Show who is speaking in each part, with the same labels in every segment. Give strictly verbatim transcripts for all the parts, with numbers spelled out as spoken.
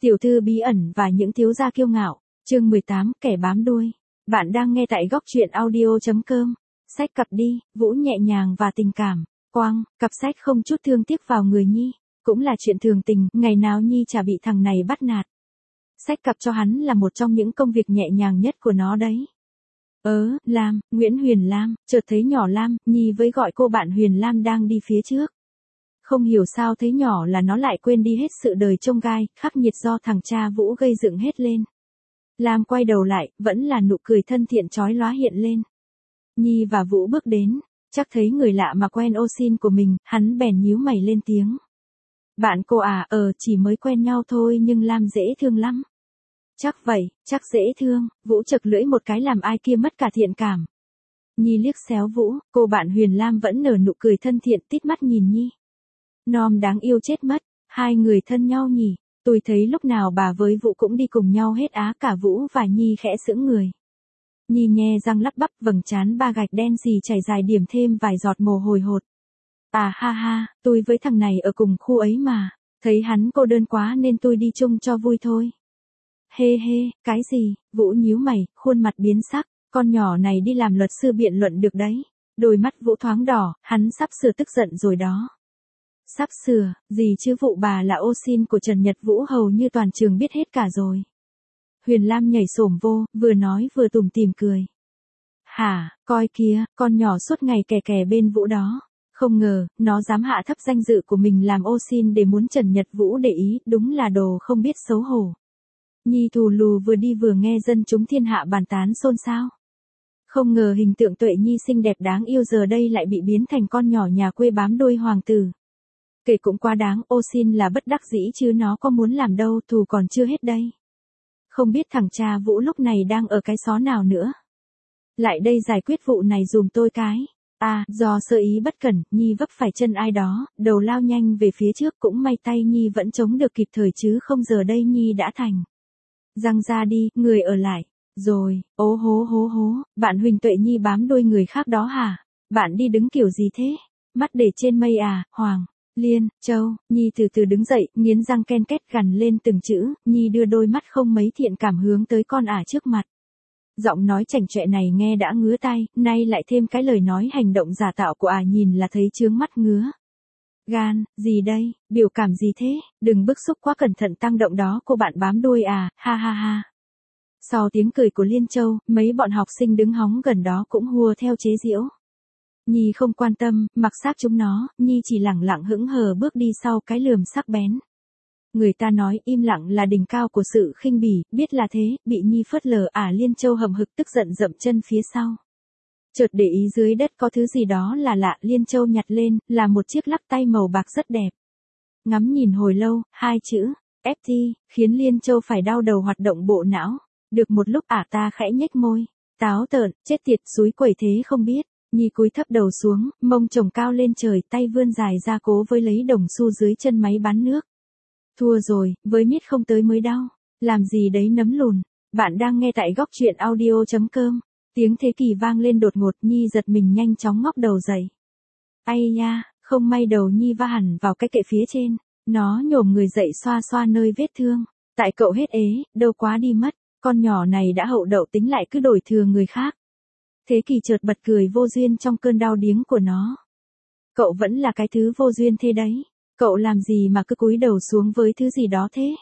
Speaker 1: Tiểu thư bí ẩn và những thiếu gia kiêu ngạo, chương mười tám, kẻ bám đuôi. Bạn đang nghe tại góc truyện audio chấm com. Sách cặp đi, Vũ nhẹ nhàng và tình cảm. Quang, cặp sách không chút thương tiếc vào người Nhi. Cũng là chuyện thường tình, ngày nào Nhi chả bị thằng này bắt nạt. Sách cặp cho hắn là một trong những công việc nhẹ nhàng nhất của nó đấy. Ớ, Lam, Nguyễn Huyền Lam, chợt thấy nhỏ Lam, Nhi với gọi cô bạn Huyền Lam đang đi phía trước. Không hiểu sao thấy nhỏ là nó lại quên đi hết sự đời chông gai, khắc nghiệt do thằng cha Vũ gây dựng hết lên. Lam quay đầu lại, vẫn là nụ cười thân thiện chói lóa hiện lên. Nhi và Vũ bước đến, chắc thấy người lạ mà quen ô xin của mình, hắn bèn nhíu mày lên tiếng. Bạn cô à, ờ chỉ mới quen nhau thôi nhưng Lam dễ thương lắm. Chắc vậy, chắc dễ thương, Vũ chật lưỡi một cái làm ai kia mất cả thiện cảm. Nhi liếc xéo Vũ, cô bạn Huyền Lam vẫn nở nụ cười thân thiện tít mắt nhìn Nhi. Nom đáng yêu chết mất, hai người thân nhau nhỉ, tôi thấy lúc nào bà với Vũ cũng đi cùng nhau hết á, cả Vũ và Nhi khẽ sững người. Nhi nhe răng lắp bắp, vầng trán ba gạch đen xì chảy dài điểm thêm vài giọt mồ hôi hột. À ha ha, tôi với thằng này ở cùng khu ấy mà, thấy hắn cô đơn quá nên tôi đi chung cho vui thôi. Hê hê, cái gì, Vũ nhíu mày, khuôn mặt biến sắc, con nhỏ này đi làm luật sư biện luận được đấy. Đôi mắt Vũ thoáng đỏ, hắn sắp sửa tức giận rồi đó. Sắp sửa, gì chứ vụ bà là ô xin của Trần Nhật Vũ hầu như toàn trường biết hết cả rồi. Huyền Lam nhảy xổm vô, vừa nói vừa tủm tỉm cười. Hả, coi kìa, con nhỏ suốt ngày kè kè bên Vũ đó. Không ngờ, nó dám hạ thấp danh dự của mình làm ô xin để muốn Trần Nhật Vũ để ý, đúng là đồ không biết xấu hổ. Nhi thù lù vừa đi vừa nghe dân chúng thiên hạ bàn tán xôn xao. Không ngờ hình tượng Tuệ Nhi xinh đẹp đáng yêu giờ đây lại bị biến thành con nhỏ nhà quê bám đuôi hoàng tử. Kể cũng quá đáng, ô xin là bất đắc dĩ chứ nó có muốn làm đâu, thù còn chưa hết đây. Không biết thằng cha Vũ lúc này đang ở cái xó nào nữa. Lại đây giải quyết vụ này dùm tôi cái. À, do sơ ý bất cẩn, Nhi vấp phải chân ai đó, đầu lao nhanh về phía trước, cũng may tay Nhi vẫn chống được kịp thời chứ không giờ đây Nhi đã thành. Răng ra đi, người ở lại. Rồi, ố hố hố hố, bạn Huỳnh Tuệ Nhi bám đuôi người khác đó hả? Bạn đi đứng kiểu gì thế? Mắt để trên mây à, Hoàng. Liên, Châu, Nhi từ từ đứng dậy, nghiến răng ken két gằn lên từng chữ, Nhi đưa đôi mắt không mấy thiện cảm hướng tới con ả trước mặt. Giọng nói chảnh chọe này nghe đã ngứa tai, nay lại thêm cái lời nói hành động giả tạo của ả nhìn là thấy chướng mắt ngứa. Gan, gì đây, biểu cảm gì thế, đừng bức xúc quá, cẩn thận tăng động đó cô bạn bám đuôi à, ha ha ha. Sau tiếng cười của Liên Châu, mấy bọn học sinh đứng hóng gần đó cũng hùa theo chế giễu. Nhi không quan tâm, mặc xác chúng nó, Nhi chỉ lẳng lặng hững hờ bước đi sau cái lườm sắc bén. Người ta nói im lặng là đỉnh cao của sự khinh bỉ, biết là thế, bị Nhi phớt lờ ả Liên Châu hầm hực tức giận dậm chân phía sau. Chợt để ý dưới đất có thứ gì đó là lạ, Liên Châu nhặt lên, là một chiếc lắc tay màu bạc rất đẹp. Ngắm nhìn hồi lâu, hai chữ, ép tê, khiến Liên Châu phải đau đầu hoạt động bộ não. Được một lúc ả ta khẽ nhếch môi, táo tợn, chết tiệt, xúi quẩy thế không biết. Nhi cúi thấp đầu xuống, mông chồng cao lên trời, tay vươn dài ra cố với lấy đồng xu dưới chân máy bán nước. Thua rồi, với miết không tới mới đau. Làm gì đấy nấm lùn. Bạn đang nghe tại góc truyện audio chấm com. Tiếng Thế Kỷ vang lên đột ngột, Nhi giật mình nhanh chóng ngóc đầu dậy. Ây nha, không may đầu Nhi va hẳn vào cái kệ phía trên. Nó nhổm người dậy xoa xoa nơi vết thương. Tại cậu hết ế, đâu quá đi mất. Con nhỏ này đã hậu đậu tính lại cứ đổi thừa người khác. Thế Kỷ chợt bật cười vô duyên trong cơn đau điếng của nó. Cậu vẫn là cái thứ vô duyên thế đấy. Cậu làm gì mà cứ cúi đầu xuống với thứ gì đó thế?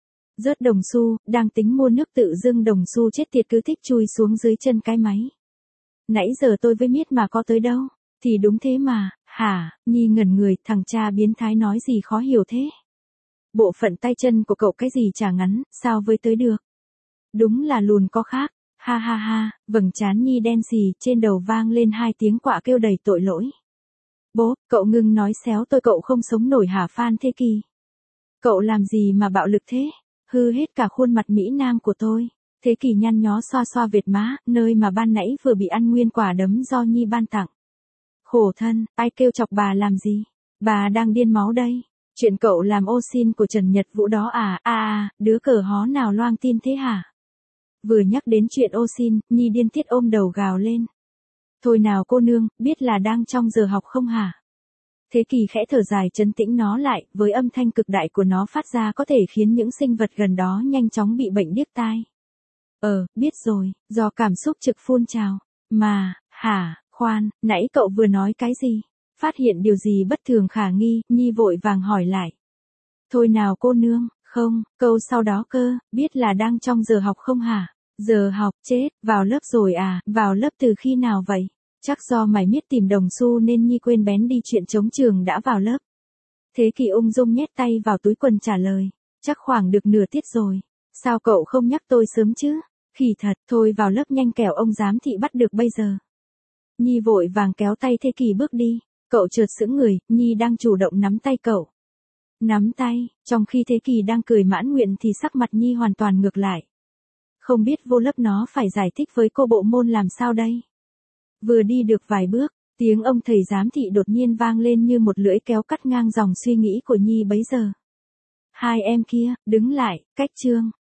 Speaker 1: Rớt đồng xu, đang tính mua nước tự dưng đồng xu chết tiệt cứ thích chui xuống dưới chân cái máy. Nãy giờ tôi với miết mà có tới đâu. Thì đúng thế mà, hả, Nhi ngẩn người, thằng cha biến thái nói gì khó hiểu thế? Bộ phận tay chân của cậu cái gì chả ngắn, sao với tới được? Đúng là lùn có khác. Ha ha ha, vầng trán Nhi đen xì, trên đầu vang lên hai tiếng quạ kêu đầy tội lỗi. Bố, cậu ngừng nói xéo tôi, cậu không sống nổi hả Phan Thế Kỷ? Cậu làm gì mà bạo lực thế? Hư hết cả khuôn mặt Mỹ Nam của tôi. Thế Kỷ nhăn nhó xoa xoa vệt má, nơi mà ban nãy vừa bị ăn nguyên quả đấm do Nhi ban tặng. Khổ thân, ai kêu chọc bà làm gì? Bà đang điên máu đây. Chuyện cậu làm ô xin của Trần Nhật Vũ đó à, à à, đứa cờ hó nào loang tin thế hả? Vừa nhắc đến chuyện ô xin, Nhi điên tiết ôm đầu gào lên. Thôi nào cô nương, biết là đang trong giờ học không hả? Thế Kỳ khẽ thở dài trấn tĩnh nó lại, với âm thanh cực đại của nó phát ra có thể khiến những sinh vật gần đó nhanh chóng bị bệnh điếc tai. Ờ, biết rồi, do cảm xúc trực phun trào. Mà, hả, khoan, nãy cậu vừa nói cái gì? Phát hiện điều gì bất thường khả nghi, Nhi vội vàng hỏi lại. Thôi nào cô nương, không, câu sau đó cơ, biết là đang trong giờ học không hả? Giờ học, chết, vào lớp rồi à, vào lớp từ khi nào vậy? Chắc do mày miết tìm đồng xu nên Nhi quên bén đi chuyện trống trường đã vào lớp. Thế Kỳ ung dung nhét tay vào túi quần trả lời, chắc khoảng được nửa tiết rồi. Sao cậu không nhắc tôi sớm chứ? Khỉ thật, thôi vào lớp nhanh kẻo ông giám thị bắt được bây giờ. Nhi vội vàng kéo tay Thế Kỳ bước đi, cậu chợt sững người, Nhi đang chủ động nắm tay cậu. Nắm tay, trong khi Thế Kỳ đang cười mãn nguyện thì sắc mặt Nhi hoàn toàn ngược lại. Không biết vô lớp nó phải giải thích với cô bộ môn làm sao đây? Vừa đi được vài bước, tiếng ông thầy giám thị đột nhiên vang lên như một lưỡi kéo cắt ngang dòng suy nghĩ của Nhi bấy giờ. Hai em kia, đứng lại, cách chương.